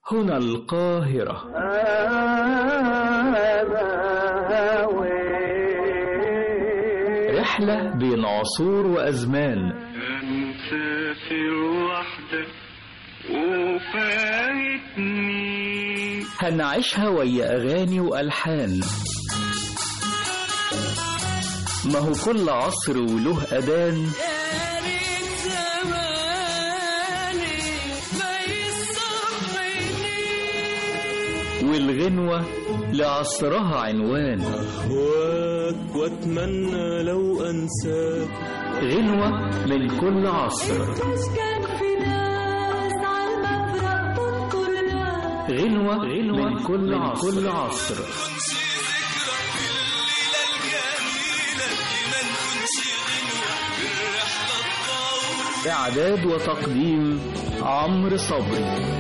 هنا القاهرة. رحلة بين عصور وأزمان، هنسافر وحدك وفايتني، هنعيشها ويا أغاني وألحان. ما هو كل عصر وله أذان، والغنوة لعصرها عنوان. أهواك وأتمنى لو أنساك، غنوة من كل عصر، غنوة من كل عصر. إعداد وتقديم عمرو صبري.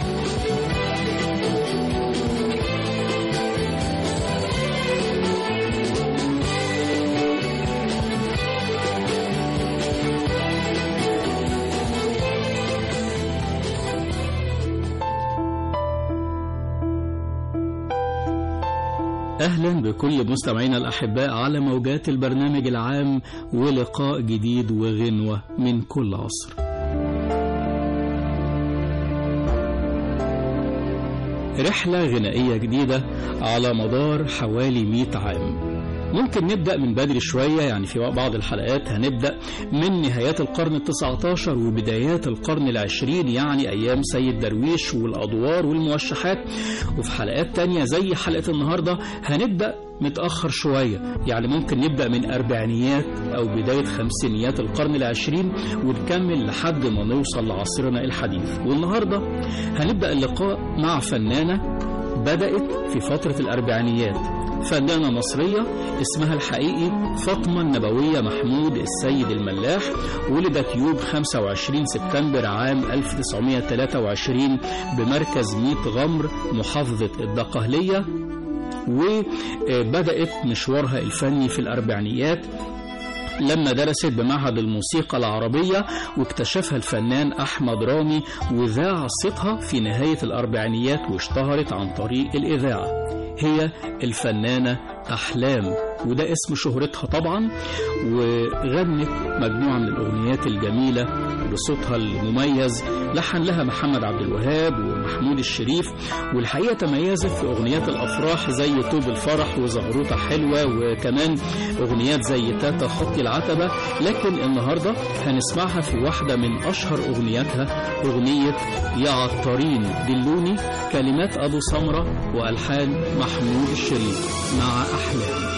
أهلا بكل مستمعينا الأحباء على موجات البرنامج العام، ولقاء جديد وغنوة من كل عصر. رحلة غنائية جديدة على مدار حوالي 100 عام. ممكن نبدأ من بدري شوية، يعني في بعض الحلقات هنبدأ من نهايات القرن ال19 وبدايات القرن ال20، يعني أيام سيد درويش والأدوار والموشحات. وفي حلقات تانية زي حلقة النهاردة هنبدأ متأخر شوية، يعني ممكن نبدأ من أربعينيات أو بداية خمسينيات القرن ال20 ونكمل لحد ما نوصل لعصرنا الحديث. والنهاردة هنبدأ اللقاء مع فنانة بدأت في فترة الأربعينيات، فنانة مصرية اسمها الحقيقي فاطمة النبوية محمود السيد الملاح. ولدت يوم 25 سبتمبر عام 1923 بمركز ميت غمر محافظة الدقهلية، وبدأت مشوارها الفني في الأربعينيات لما درست بمعهد الموسيقى العربية، واكتشفها الفنان أحمد رامي وذاع صيتها في نهاية الأربعينيات واشتهرت عن طريق الإذاعة. هي الفنانة أحلام، وده اسم شهرتها طبعا، وغنت مجموعة من الأغنيات الجميلة بصوتها المميز. لحن لها محمد عبد الوهاب ومحمود الشريف، والحقيقة تميزت في أغنيات الأفراح زي طوب الفرح وزغروطة حلوة، وكمان أغنيات زي تاتا خطي العتبة. لكن النهاردة هنسمعها في واحدة من أشهر أغنياتها، أغنية يا عطارين دلوني، كلمات أبو سمرة وألحان محمود الشريف مع أحلام.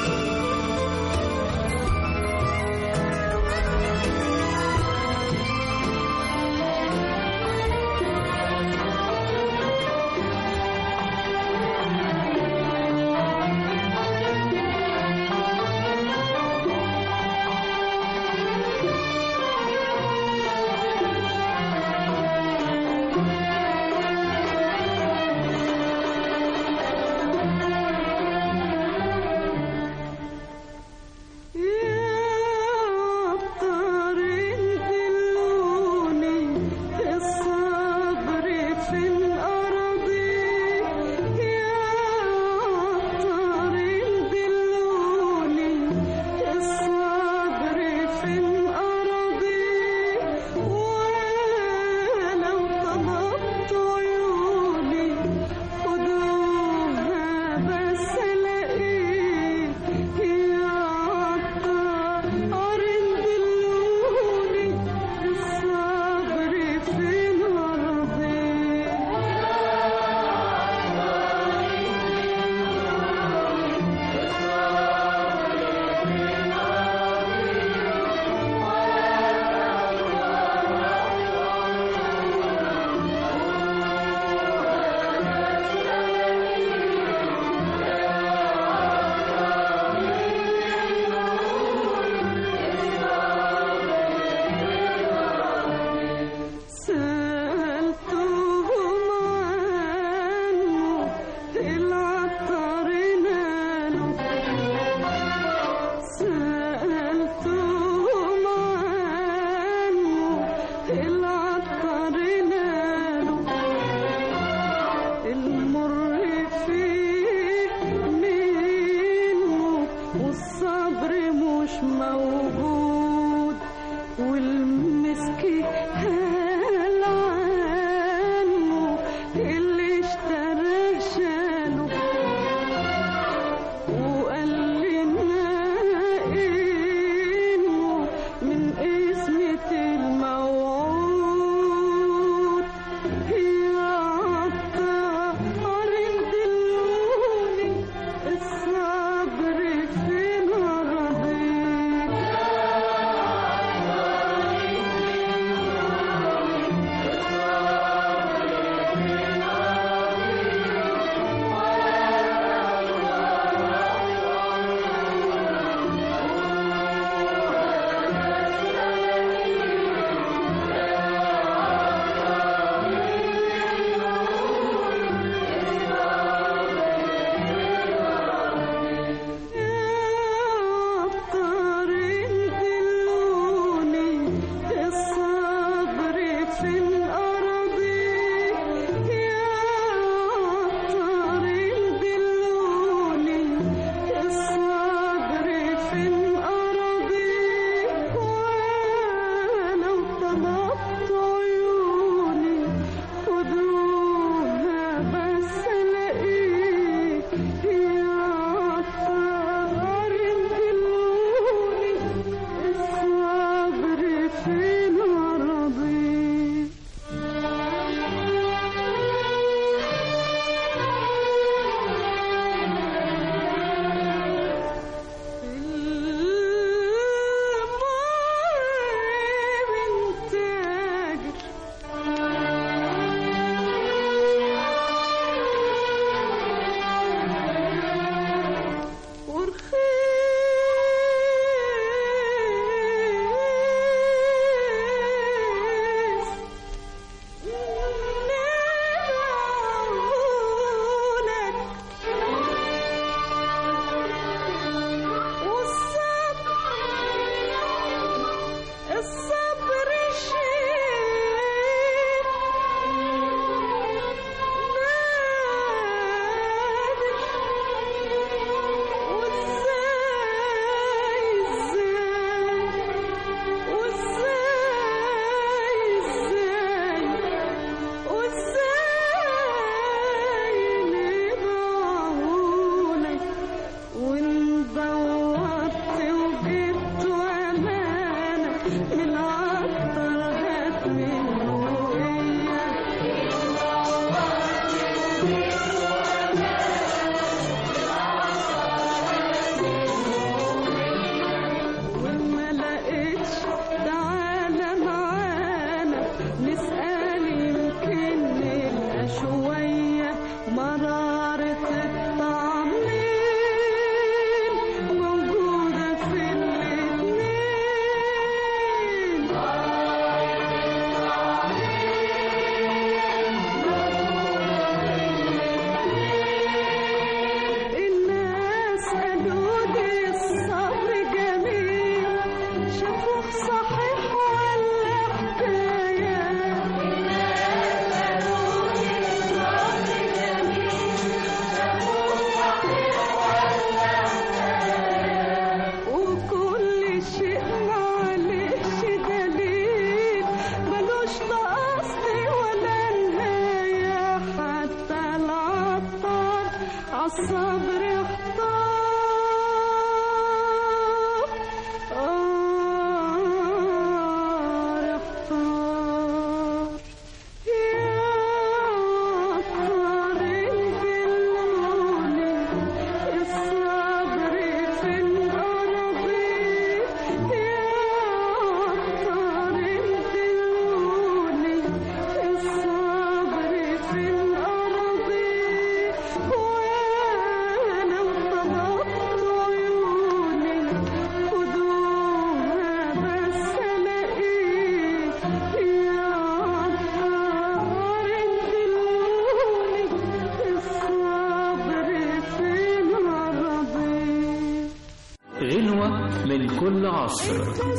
من كل عصر.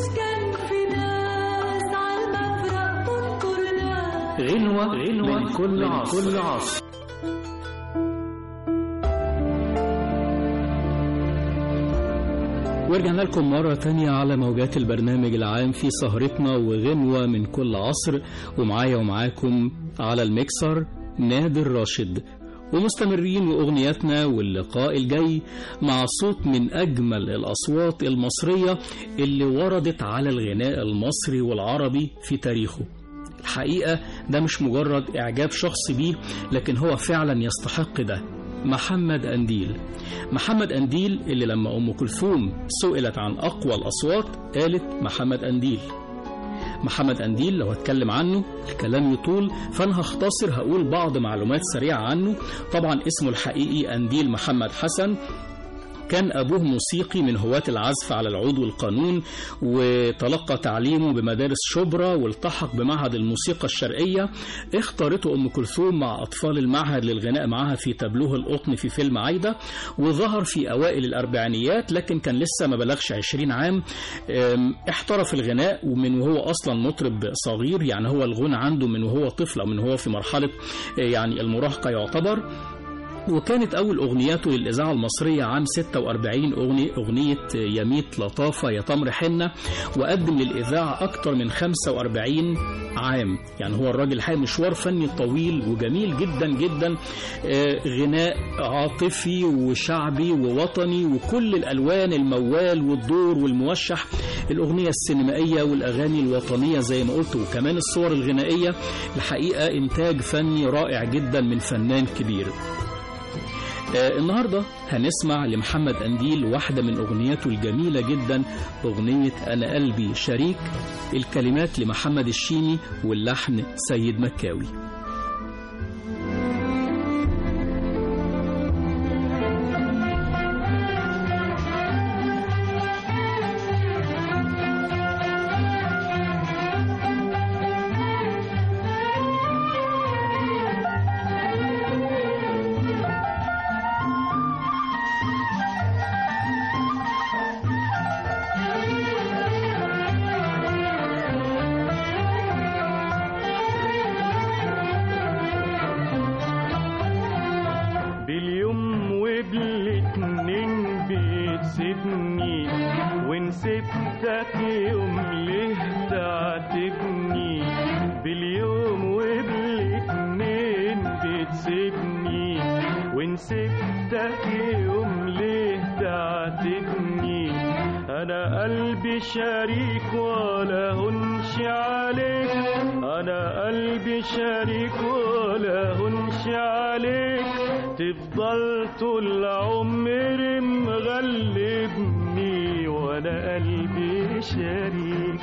غنوة من كل عصر. ورجعنا لكم مرة تانية على موجات البرنامج العام في سهرتنا وغنوة من كل عصر، ومعايا ومعاكم على الميكسر نادر راشد، ومستمرين وأغنياتنا واللقاء الجاي مع صوت من أجمل الأصوات المصرية اللي وردت على الغناء المصري والعربي في تاريخه. الحقيقة ده مش مجرد إعجاب شخصي بيه، لكن هو فعلا يستحق ده. محمد أنديل. محمد أنديل اللي لما أم كلثوم سئلت عن أقوى الأصوات قالت محمد أنديل. محمد أنديل لو هتكلم عنه الكلام يطول، فأنا هختصر هقول بعض معلومات سريعة عنه. طبعا اسمه الحقيقي أنديل محمد حسن، كان أبوه موسيقي من هواة العزف على العود والقانون، وتلقى تعليمه بمدارس شبرا والتحق بمعهد الموسيقى الشرقية. اختارته أم كلثوم مع أطفال المعهد للغناء معها في تابلوه القطن في فيلم عايدة، وظهر في أوائل الأربعينيات لكن كان لسه ما بلغش 20 عام. احترف الغناء ومن وهو أصلا مطرب صغير، يعني هو الغنى عنده من وهو طفل أو من وهو في مرحلة يعني المراهقة يعتبر. وكانت أول أغنياته للإذاعة المصرية عام 46 أغنية يميت لطافة يا تمر حنة، وقدم للإذاعة أكتر من 45 عام. يعني هو الراجل حقق مشوار فني طويل وجميل جدا جدا، غناء عاطفي وشعبي ووطني وكل الألوان، الموال والدور والموشح، الأغنية السينمائية والأغاني الوطنية زي ما قلت، وكمان الصور الغنائية. الحقيقة إنتاج فني رائع جدا من فنان كبير. النهاردة هنسمع لمحمد أنديل واحدة من أغنياته الجميلة جدا، أغنية أنا قلبي شريك، الكلمات لمحمد الشيني واللحن سيد مكاوي. ونسيبتك يوم ليه تعاتبني، باليوم وبالاتنين بتسيبني، ونسيبتك يوم ليه تعاتبني. أنا قلبي شريك ولا هنش عليك، أنا قلبي شريك ولا هنش عليك، تفضل طول عمري مغلبني وانا قلبي شريك.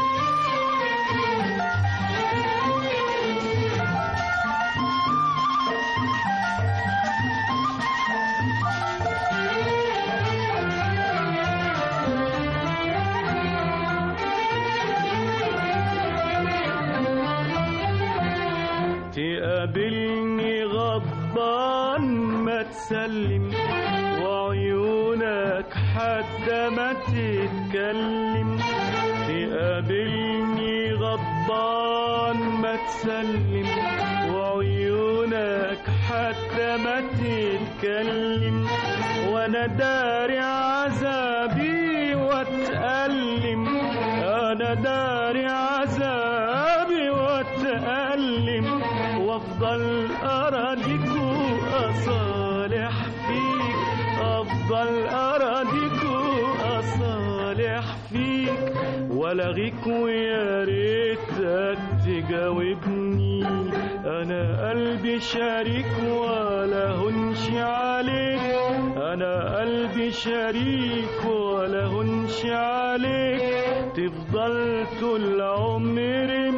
تقابلني غضبان ما تسلم، وعيونك حتى ما تتكلم. تقابلني غضبان ما تسلم، وعيونك حتى ما تتكلم. وانا داري عذابي واتألم، انا داري عذابي واتألم. وافضل اراضيك واصالح فيك، افضل اراضيك واصالح فيك. والغيك ويا ريتك تجاوبني، انا قلبي شريك ولا هنش عليك. انا قلبي شريك ولا هنش عليك. تفضل طول عمري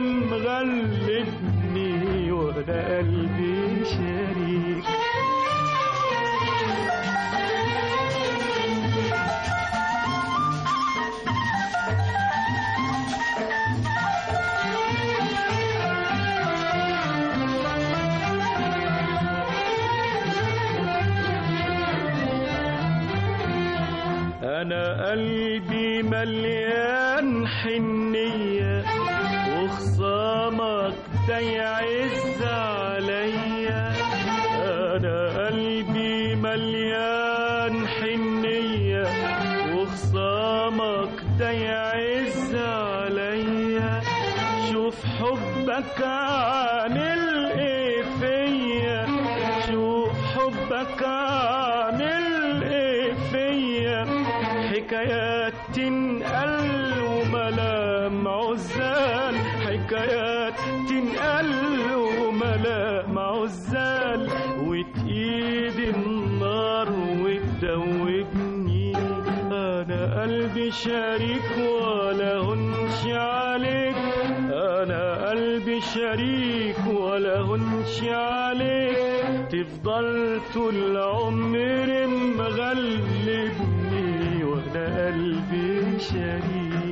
مغلبني وانا قلبي شريك. أنا قلبي مليان حنية، وخصامك ده يعز عليا. أنا قلبي مليان حنية، وخصامك ده يعز عليا. شوف حبك عامل ايه فيا، شوف حبك عامل ايه فيا. حكايات تنقل وملام عزال، حكايات تنقل وملام عزال. وتقيد النار وتدوبني، انا قلبي شريك ولا هنش عليك. انا قلبي شريك ولا هنش عليك. تفضل طول عمري مغلبني وانا قلبي شريك.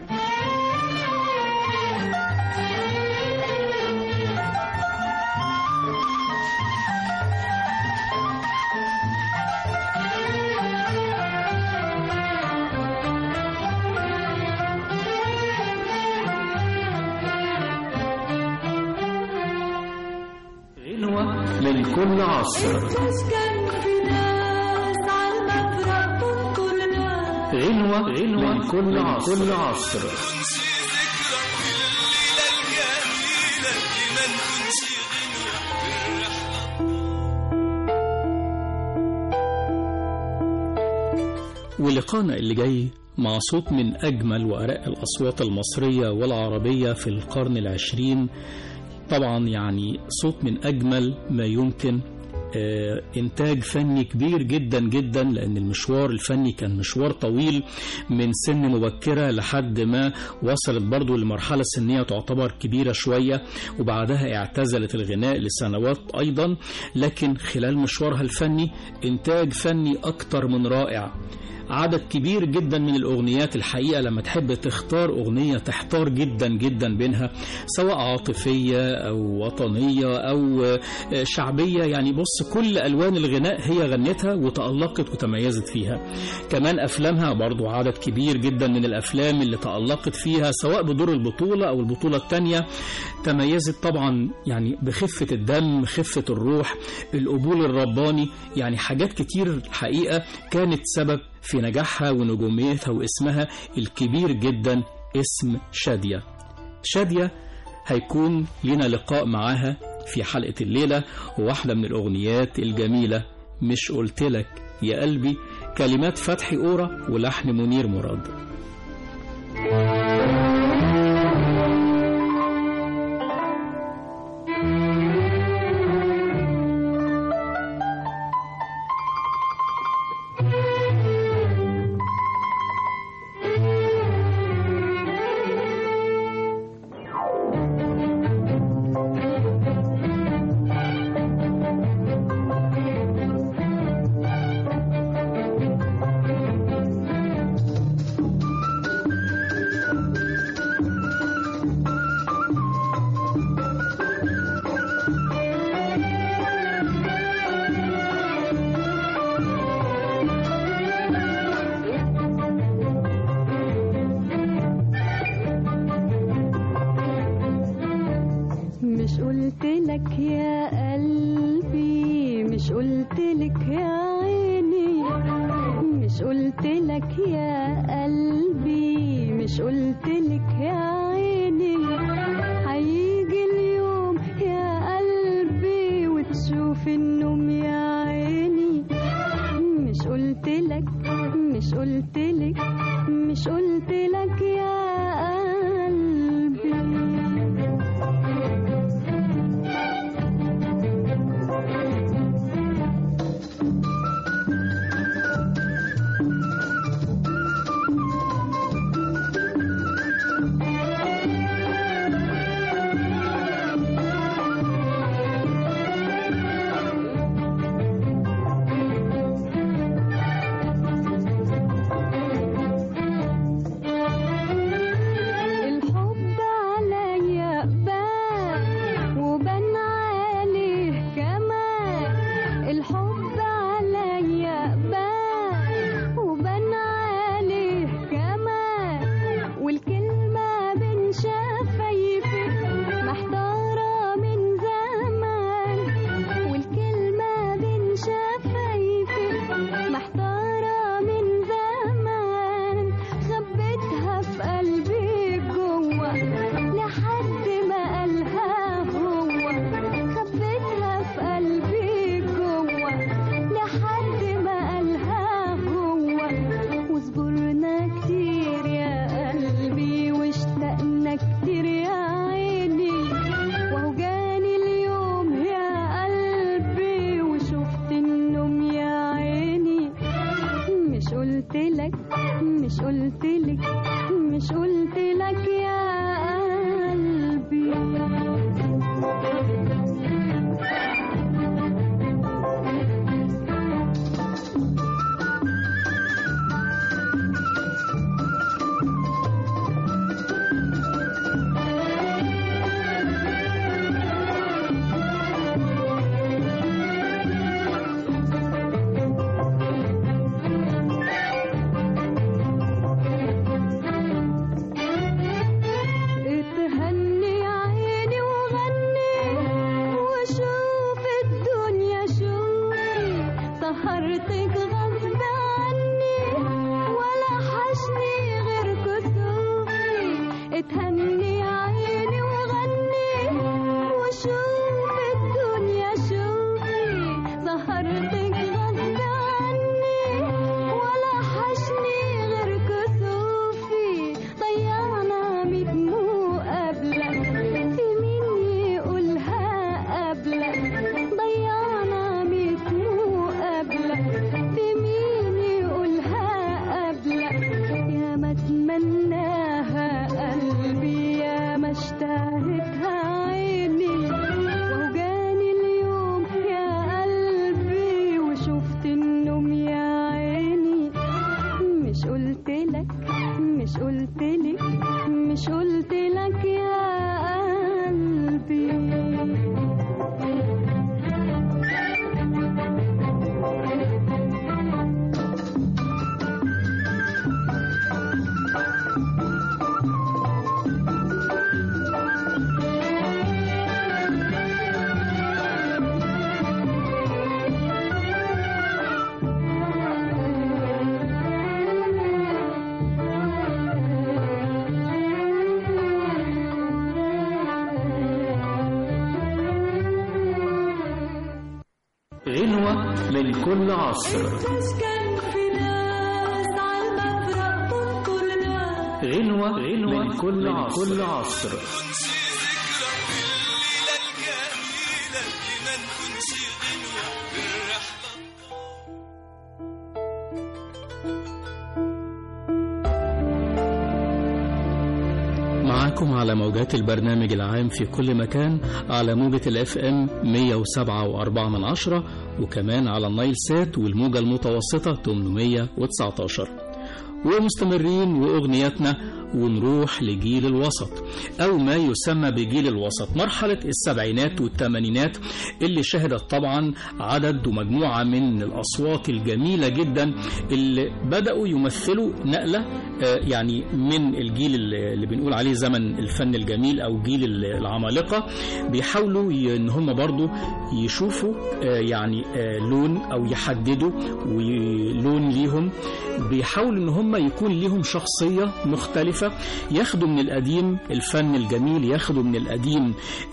من كل عصر، غنوة من كل عصر. ولقانا اللي جاي مع صوت من أجمل وأرق الأصوات المصرية والعربية في القرن العشرين. طبعا يعني صوت من أجمل ما يمكن، إنتاج فني كبير جدا جدا، لأن المشوار الفني كان مشوار طويل من سن مبكرة لحد ما وصلت برضو لمرحلة سنية تعتبر كبيرة شوية، وبعدها اعتزلت الغناء لسنوات أيضا. لكن خلال مشوارها الفني إنتاج فني أكتر من رائع. عدد كبير جدا من الأغنيات الحقيقة لما تحب تختار أغنية تحتار جدا جدا بينها، سواء عاطفية أو وطنية أو شعبية. يعني بص، كل ألوان الغناء هي غنتها وتألقت وتميزت فيها. كمان أفلامها برضو عدد كبير جدا من الأفلام اللي تألقت فيها، سواء بدور البطولة أو البطولة الثانية. تميزت طبعا يعني بخفة الدم، خفة الروح، القبول الرباني. يعني حاجات كتير الحقيقة كانت سبب في نجاحها ونجوميتها واسمها الكبير جدا، اسم شادية. شادية هيكون لنا لقاء معاها في حلقة الليلة، وواحدة من الأغنيات الجميلة مش قلتلك يا قلبي، كلمات فتحي قورة ولحن منير مراد. قلتلك يا عيني، مش قلتلك يا قلبي، مش قلتلك يا عيني، هيجي اليوم يا قلبي وتشوف النوم يا عيني. مش قلتلك مش قلتلك مش قلتلك يا من كل عصر، غنوة من كل عصر. معكم على موجات البرنامج العام في كل مكان على موجة الFM 107.4 وكمان على النايل سات والموجة المتوسطة 819. ومستمرين وأغنياتنا ونروح لجيل الوسط أو ما يسمى بجيل الوسط، مرحلة السبعينات والثمانينات اللي شهدت طبعا عدد ومجموعة من الأصوات الجميلة جدا اللي بدأوا يمثلوا نقلة يعني من الجيل اللي بنقول عليه زمن الفن الجميل أو جيل العمالقة، بيحاولوا إن هم برضو يشوفوا يعني لون أو يحددوا لون ليهم، بيحاولوا إن هم يكون ليهم شخصية مختلفة، ياخدوا من القديم الفن الجميل، ياخدوا من القديم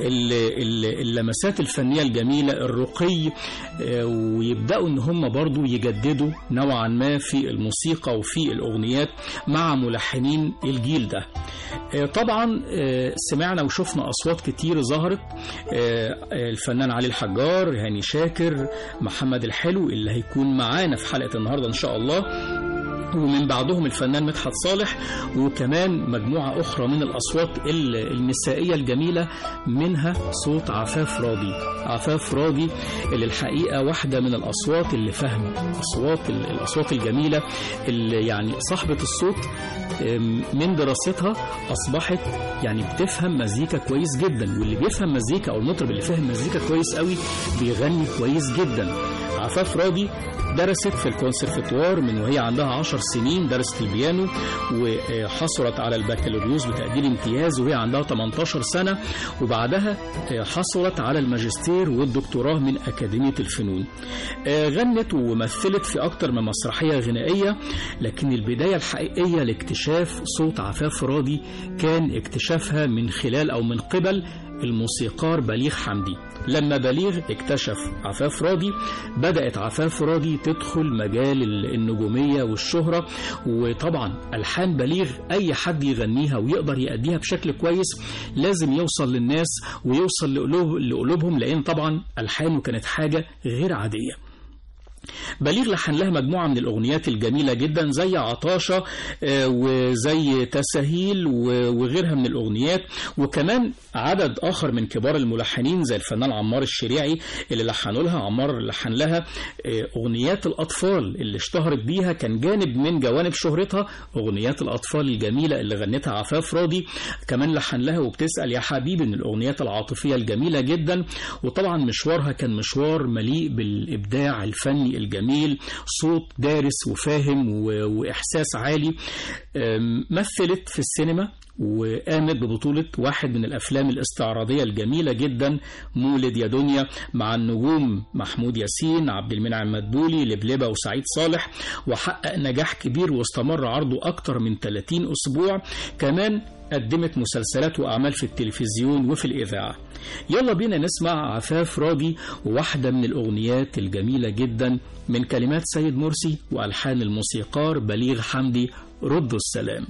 اللمسات الفنية الجميلة الرقي، ويبدأوا إن هم برضو يجددوا نوعا ما في الموسيقى وفي الأغنيات مع ملحنين الجيل ده. طبعا سمعنا وشفنا أصوات كتير ظهرت، الفنان علي الحجار، هاني شاكر، محمد الحلو اللي هيكون معانا في حلقة النهاردة إن شاء الله، ومن بعدهم الفنان مدحت صالح، وكمان مجموعة أخرى من الأصوات النسائية الجميلة، منها صوت عفاف راضي. عفاف راضي اللي الحقيقة واحدة من الأصوات اللي فهم الأصوات الجميلة، اللي يعني صاحبة الصوت من دراستها أصبحت يعني بتفهم مزيكا كويس جدا، واللي بيفهم مزيكا أو المطرب اللي فهم مزيكا كويس قوي بيغني كويس جدا. عفاف راضي درست في الكونسرفتوار من وهي عندها 10 سنين، درست البيانو وحصلت على البكالوريوس بتقدير امتياز وهي عندها 18 سنة، وبعدها حصلت على الماجستير والدكتوراه من أكاديمية الفنون. غنت ومثلت في أكتر من مسرحية غنائية، لكن البداية الحقيقية لاكتشاف صوت عفاف راضي كان اكتشافها من خلال أو من قبل الموسيقار بليغ حمدي. لما بليغ اكتشف عفاف راضي بدأت عفاف راضي تدخل مجال النجومية والشهرة، وطبعا ألحان بليغ أي حد يغنيها ويقدر يأديها بشكل كويس لازم يوصل للناس ويوصل لقلوبهم، لأن طبعا ألحانه كانت حاجة غير عادية. بليغ لحن لها مجموعة من الأغنيات الجميلة جدا زي عطاشة وزي تساهيل وغيرها من الأغنيات، وكمان عدد آخر من كبار الملحنين زي الفنان عمار الشريعي اللي لحنوا لها. عمار لحن لها أغنيات الأطفال اللي اشتهرت بيها، كان جانب من جوانب شهرتها أغنيات الأطفال الجميلة اللي غنتها عفاف راضي. كمان لحن لها وبتسأل يا حبيبي من الأغنيات العاطفية الجميلة جدا، وطبعا مشوارها كان مشوار مليء بالإبداع الفني الجميل، صوت دارس وفاهم وإحساس عالي. مثلت في السينما وقامت ببطولة واحد من الأفلام الاستعراضية الجميلة جدا، مولد يا دنيا، مع النجوم محمود ياسين، عبد المنعم مدبولي، لبلبة وسعيد صالح، وحقق نجاح كبير واستمر عرضه أكتر من 30 أسبوع. كمان قدمت مسلسلات وأعمال في التلفزيون وفي الإذاعة. يلا بينا نسمع عفاف راضي وواحدة من الأغنيات الجميلة جدا من كلمات سيد مرسي وألحان الموسيقار بليغ حمدي، ردوا السلام.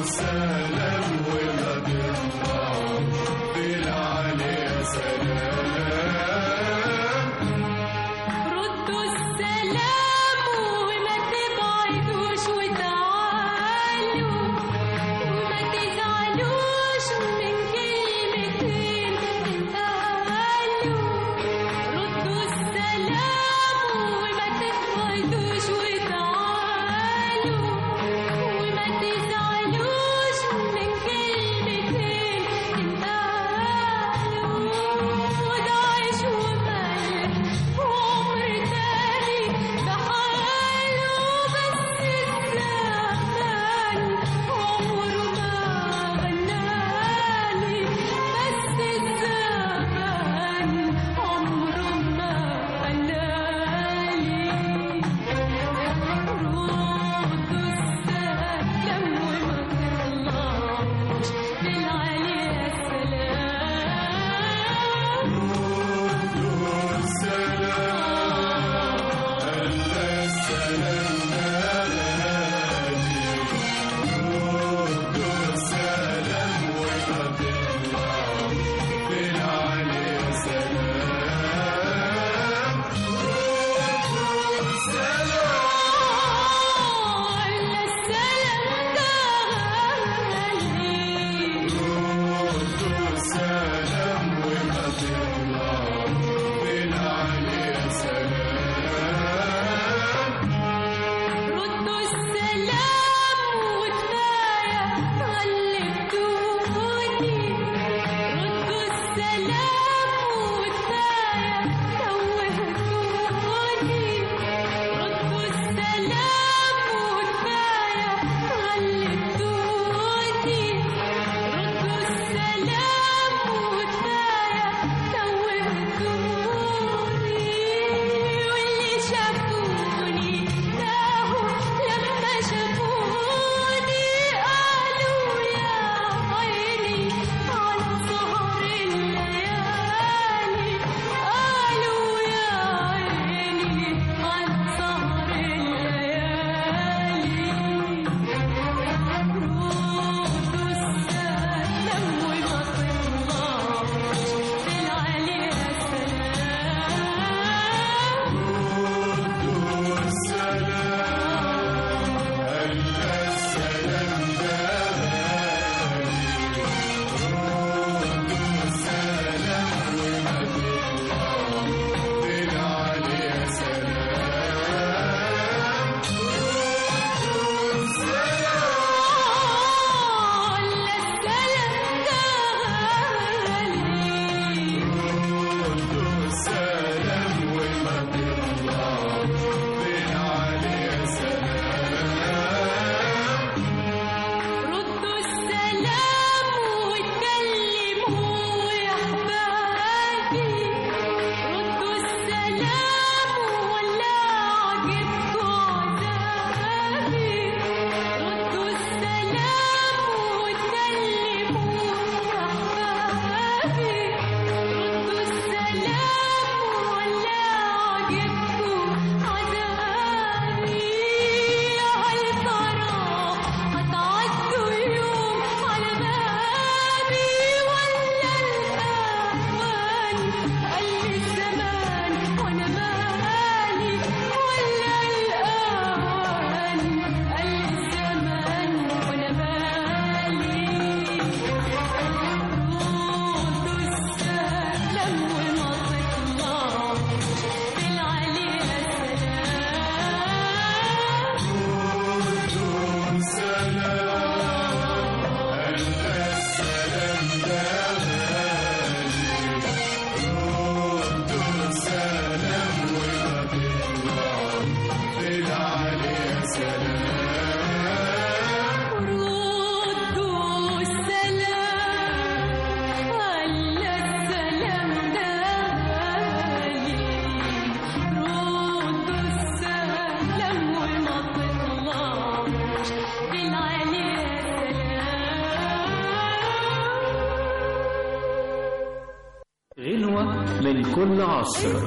من كل عصر.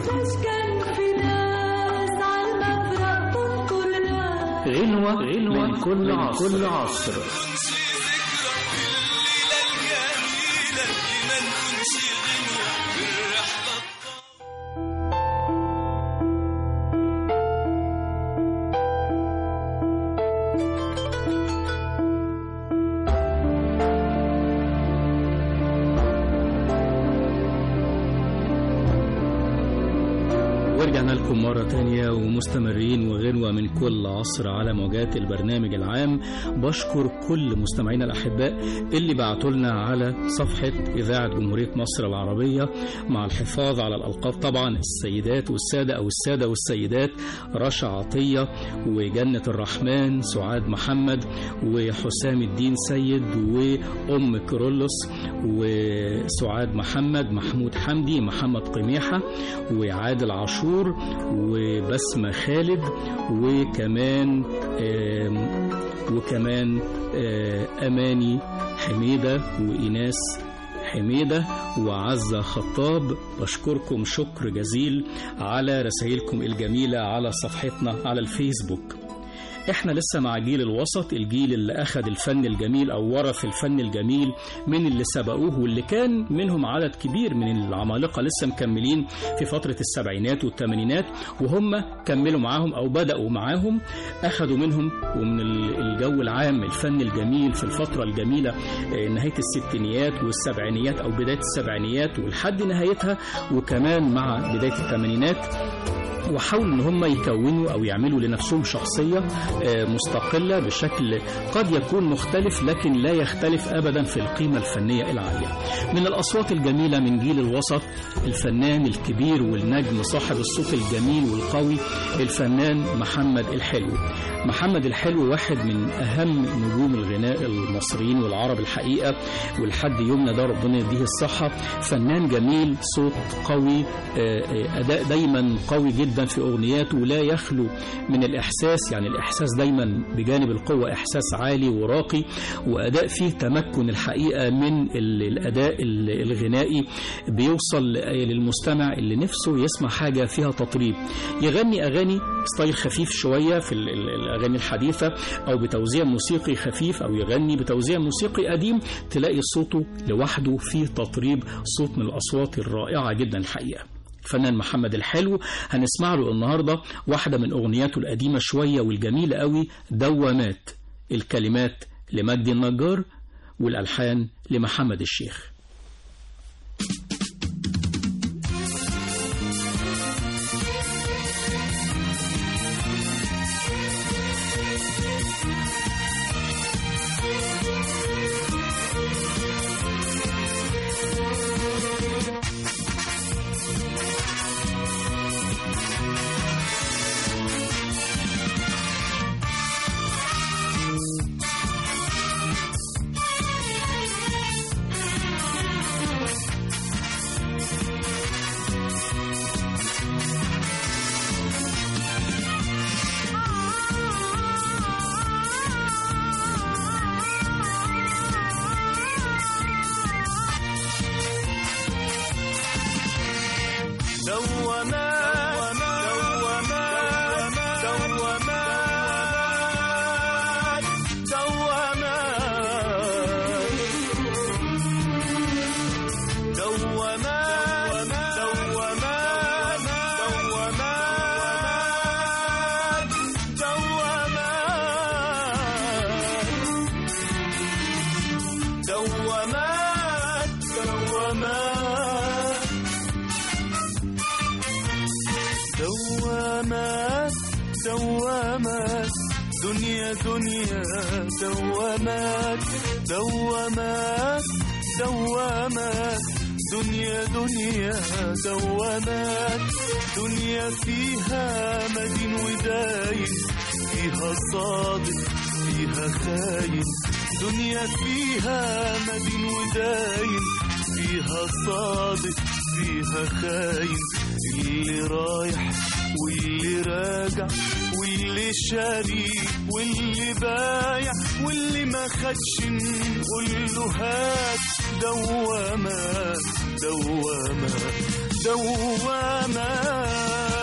غنوة من كل عصر. ورجعنا لكم مرة تانية ومستمرين وغنوة من كل عصر على موجات البرنامج العام. بشكر كل مستمعينا الأحباء اللي بعتوا لنا على صفحة إذاعة جمهورية مصر العربية مع الحفاظ على الألقاب طبعا، السيدات والسادة أو السادة والسيدات رشا عطية وجنة الرحمن سعاد محمد وحسام الدين سيد وأم كرولوس وسعاد محمد محمود حمدي محمد قميحة وعادل عاشور وبسمة خالد وكمان أماني حميدة وإناس حميدة وعزة خطاب. بشكركم شكر جزيل على رسائلكم الجميلة على صفحتنا على الفيسبوك. احنا لسه مع جيل الوسط، الجيل اللي اخذ الفن الجميل او ورث الفن الجميل من اللي سبقوه، واللي كان منهم عدد كبير من العمالقة لسه مكملين في فترة السبعينات والثمانينات، وهم كملوا معاهم او بدأوا معاهم، اخذوا منهم ومن الجو العام الفن الجميل في الفترة الجميلة نهاية الستينيات والسبعينيات او بداية السبعينيات ولحد نهايتها، وكمان مع بداية الثمانينات، وحاولوا ان هم يكونوا او يعملوا لنفسهم شخصية مستقلة بشكل قد يكون مختلف لكن لا يختلف ابدا في القيمة الفنية العالية. من الاصوات الجميلة من جيل الوسط الفنان الكبير والنجم صاحب الصوت الجميل والقوي الفنان محمد الحلو. محمد الحلو واحد من اهم نجوم الغناء المصريين والعرب الحقيقة، ولحد يومنا ده ربنا يديه الصحة. فنان جميل، صوت قوي، اداء دايما قوي جدا في اغنياته، لا يخلو من الاحساس، يعني الاحساس دايما بجانب القوة احساس عالي وراقي، واداء فيه تمكن الحقيقة من الاداء الغنائي، بيوصل للمستمع اللي نفسه يسمع حاجة فيها تطريب. يغني اغاني ستايل خفيف شوية في الاغاني الحديثة او بتوزيع موسيقي خفيف، او يغني بتوزيع موسيقي قديم، تلاقي صوته لوحده فيه تطريب، صوت من الاصوات الرائعة جدا الحقيقة. الفنان محمد الحلو هنسمع له النهاردة واحدة من أغنياته القديمة شوية والجميلة قوي، دوامات. الكلمات لمجدي النجار والألحان لمحمد الشيخ. دوامات دنيا دنيا دوامات دوامات دوامات دنيا دنيا دوامات دنيا فيها مدين وداين فيها صادق فيها خاين دنيا فيها مدين وداين فيها صادق فيها خاين اللي رايح واللي راجع واللي شاري واللي بايع واللي ما خدش نقول له هات دوامات دوامات دوامات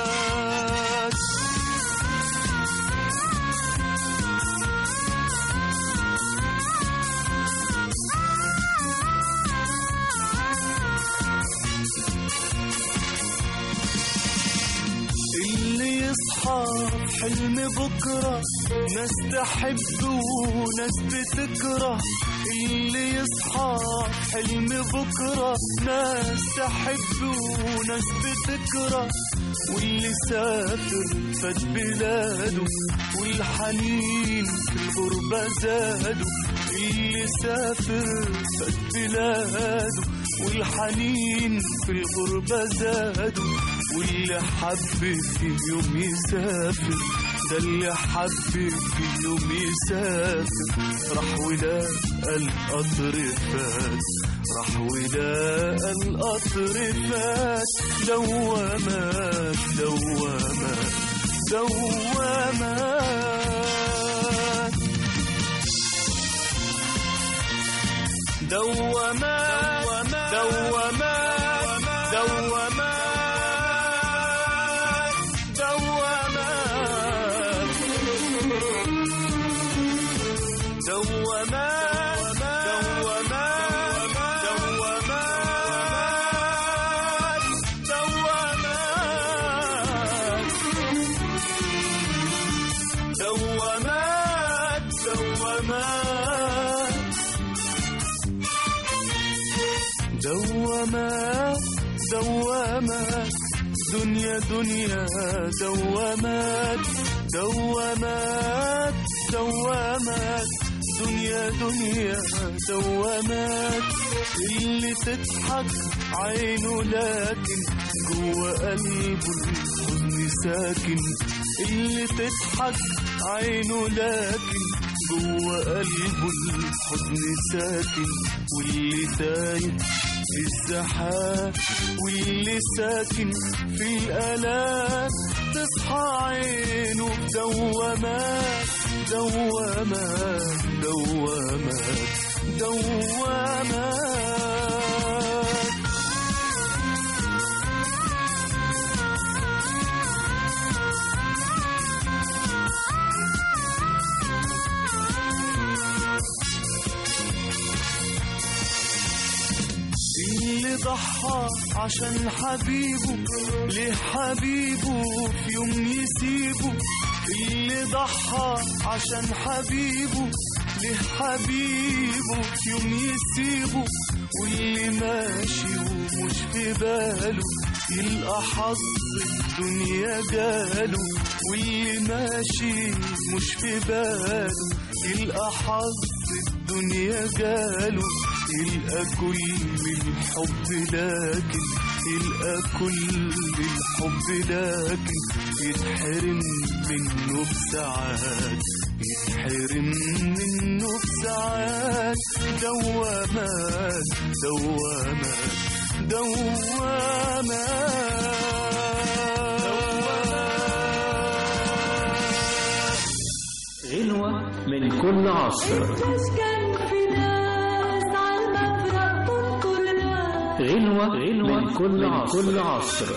حلم بكرة ناس تحب وناس بتكره اللي يصحى حلم بكرة، ناس تحب وناس بتكره، واللي سافر فات بلاده والحنين في الغربة زاده. اللي سافر فات بلاده والحنين في الغربة زاده، واللي حب في يوم يسافر ده اللي حب في يوم يسافر. راح ولا القطر فات، راح ولا القطر فات. دوامات دوامات دوامات دوامات دوامات دوامات دوامات دوامات دوامات دوامات دنيا دنيا دوامات دوامات دوامات دنيا دنيا دوامات. اللي تضحك عينه لكن جوه قلبه الحزن ساكن. اللي تضحك عينه لكن جوه قلبه الحزن ساكن. واللي تايه في الزحام واللي ساكن في الآلام، تصحى عينه بدوامات دوامات دوامات دوامات. اللي ضحى عشان حبيبه ليه حبيبه في يوم يسيبه. اللي ضحى عشان حبيبه ليه حبيبه في يوم يسيبه. واللي ماشي ومش في باله يلقى حظ الدنيا جاله. واللي ماشي مش في باله يلقى حظ الدنيا جاله. يلقى كل الحب لكن يلقى كل الحب لكن يتحرم منه بساعات. يتحرم منه بساعات. دوامات دوامات دوامات غنوة من كل عصر. غنوة من كل عصر.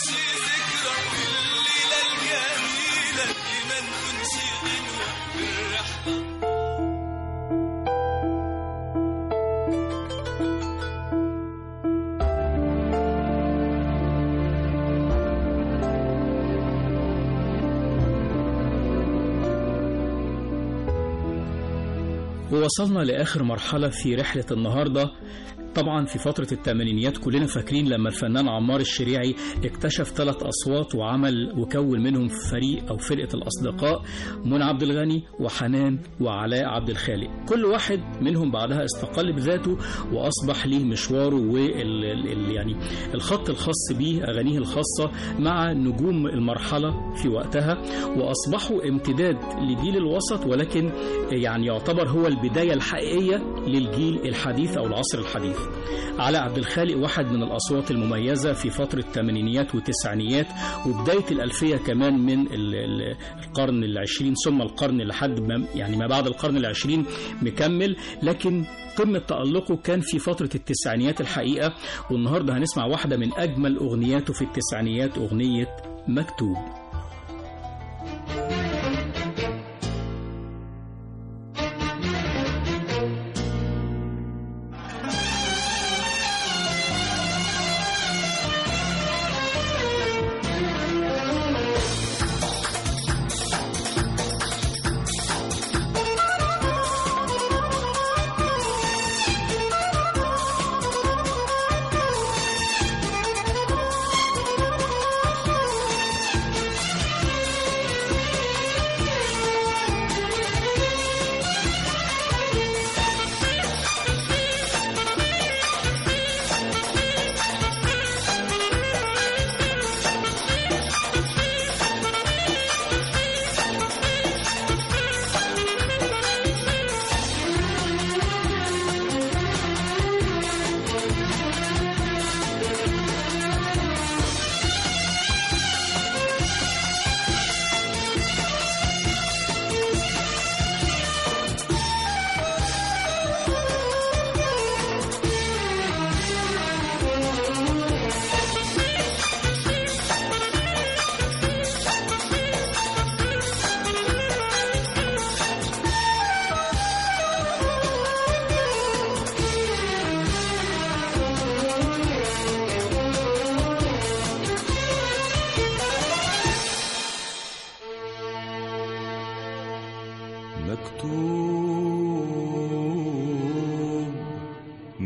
ووصلنا لآخر مرحلة في رحلة النهاردة. طبعا في فترة الثمانينيات كلنا فاكرين لما الفنان عمار الشريعي اكتشف 3 أصوات وعمل وكون منهم فريق أو فرقة الأصدقاء، منى عبد الغني وحنان وعلاء عبد الخالق. كل واحد منهم بعدها استقل بذاته وأصبح ليه مشواره يعني الخط الخاص به، أغانيه الخاصة مع نجوم المرحلة في وقتها، وأصبحوا امتداد لجيل الوسط، ولكن يعني يعتبر هو البداية الحقيقية للجيل الحديث أو العصر الحديث. علاء عبد الخالق واحد من الأصوات المميزة في فترة الثمانينيات والتسعينيات وبداية الألفية كمان من القرن العشرين، ثم القرن لحد ما بعد القرن العشرين مكمل، لكن قمة تألقه كان في فترة التسعينيات الحقيقة. والنهاردة هنسمع واحدة من أجمل أغنياته في التسعينيات، أغنية مكتوب.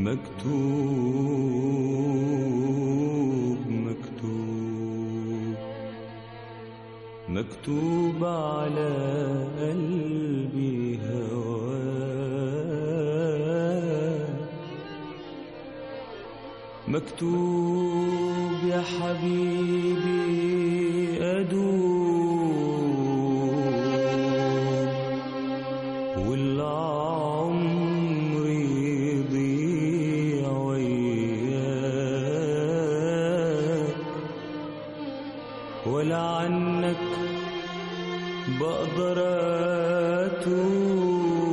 مكتوب مكتوب مكتوب على قلبي هواك مكتوب يا حبيبي أدوب والعمر يضيع وياك ولا عنك بقدر أتوب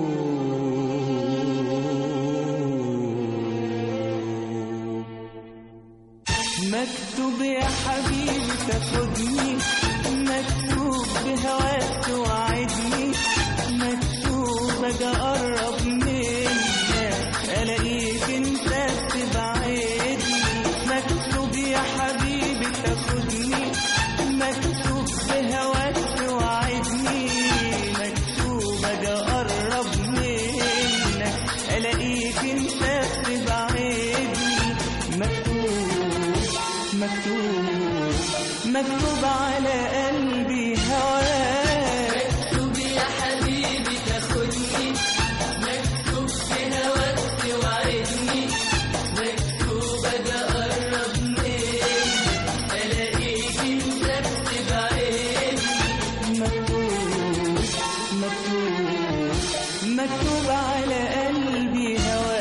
مكتوب يا حبيبي تاخدني مكتوب بهواك توعدني مكتوب اجي اقرب منك الاقيك انت بتبعدني مكتوب يا حبيبي تاخدني مكتوب بهواك توعدني مكتوب اجي اقرب منك الاقيك انت بتبعدني مكتوب على قلبي هواك مكتوب يا حبيبي تاخدني مكتوب في هواك توعدني مكتوب اجي اقرب منك الاقيك انت بتبعدني مكتوب على قلبي هواك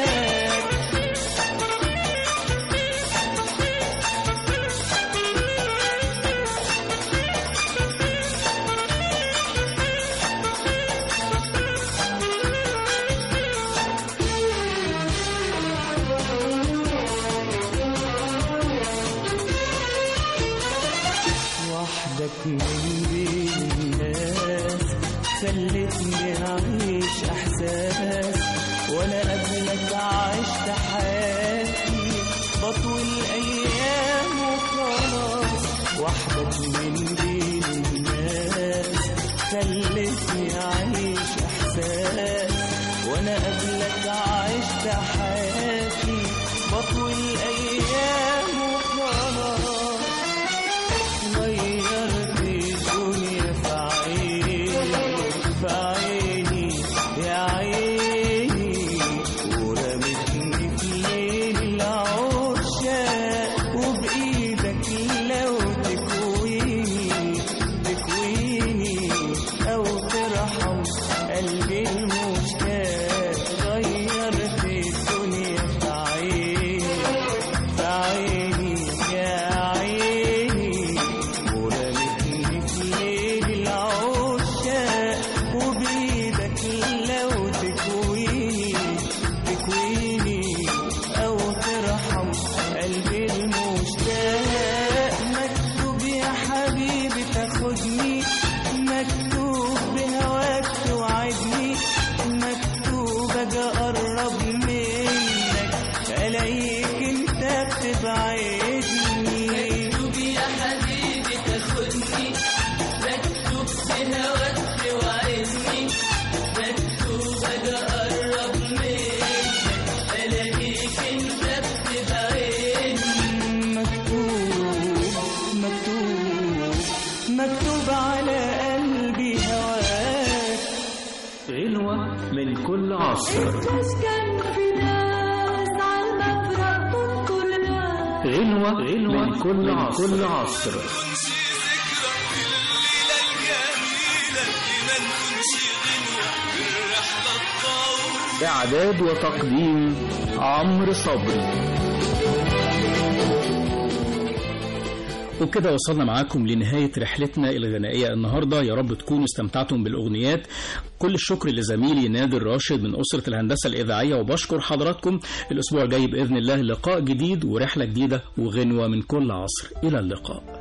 من بين الناس خلتني أعيش إحساس وأنا قبلك عشت حياتي بطول أيام وخلاص وحدك من بين الناس خلتني أعيش إحساس وأنا قبلك عشت حياتي بطول أيام وخلاص غيرت الدنيا في عيني يا عيني ورمتني في ليل العشاق وبإيدك لو تكويني أو ترحم قلبي المشتاق غيرت الدنيا في عيني يا عيني ورمتني في ليل العشاق وبإيدك لو تكويني أو ترحم قلبي المشتاق مكتوب يا حبيبي تاخدني مكتوب بهواك توعدني مكتوب أجي أقرب منك ألاقيك أنت بتبعدني مكتوب يا حبيبي تاخدني مكتوب بهواك توعدني مكتوب اجي اقرب منك الاقيك انت بتبعدني مكتوب على قلبي هواك غنوة من كل عصر تسكن في ناس عالمفرق تنطر ناس غنوة من كل عصر إعداد وتقديم عمرو صبري. وبكده وصلنا معاكم لنهاية رحلتنا الغنائية النهاردة. يا رب تكونوا استمتعتم بالأغنيات. كل الشكر لزميلي نادر راشد من أسرة الهندسة الإذاعية، وبشكر حضراتكم. الأسبوع الجاي بإذن الله لقاء جديد ورحلة جديدة وغنوة من كل عصر. إلى اللقاء.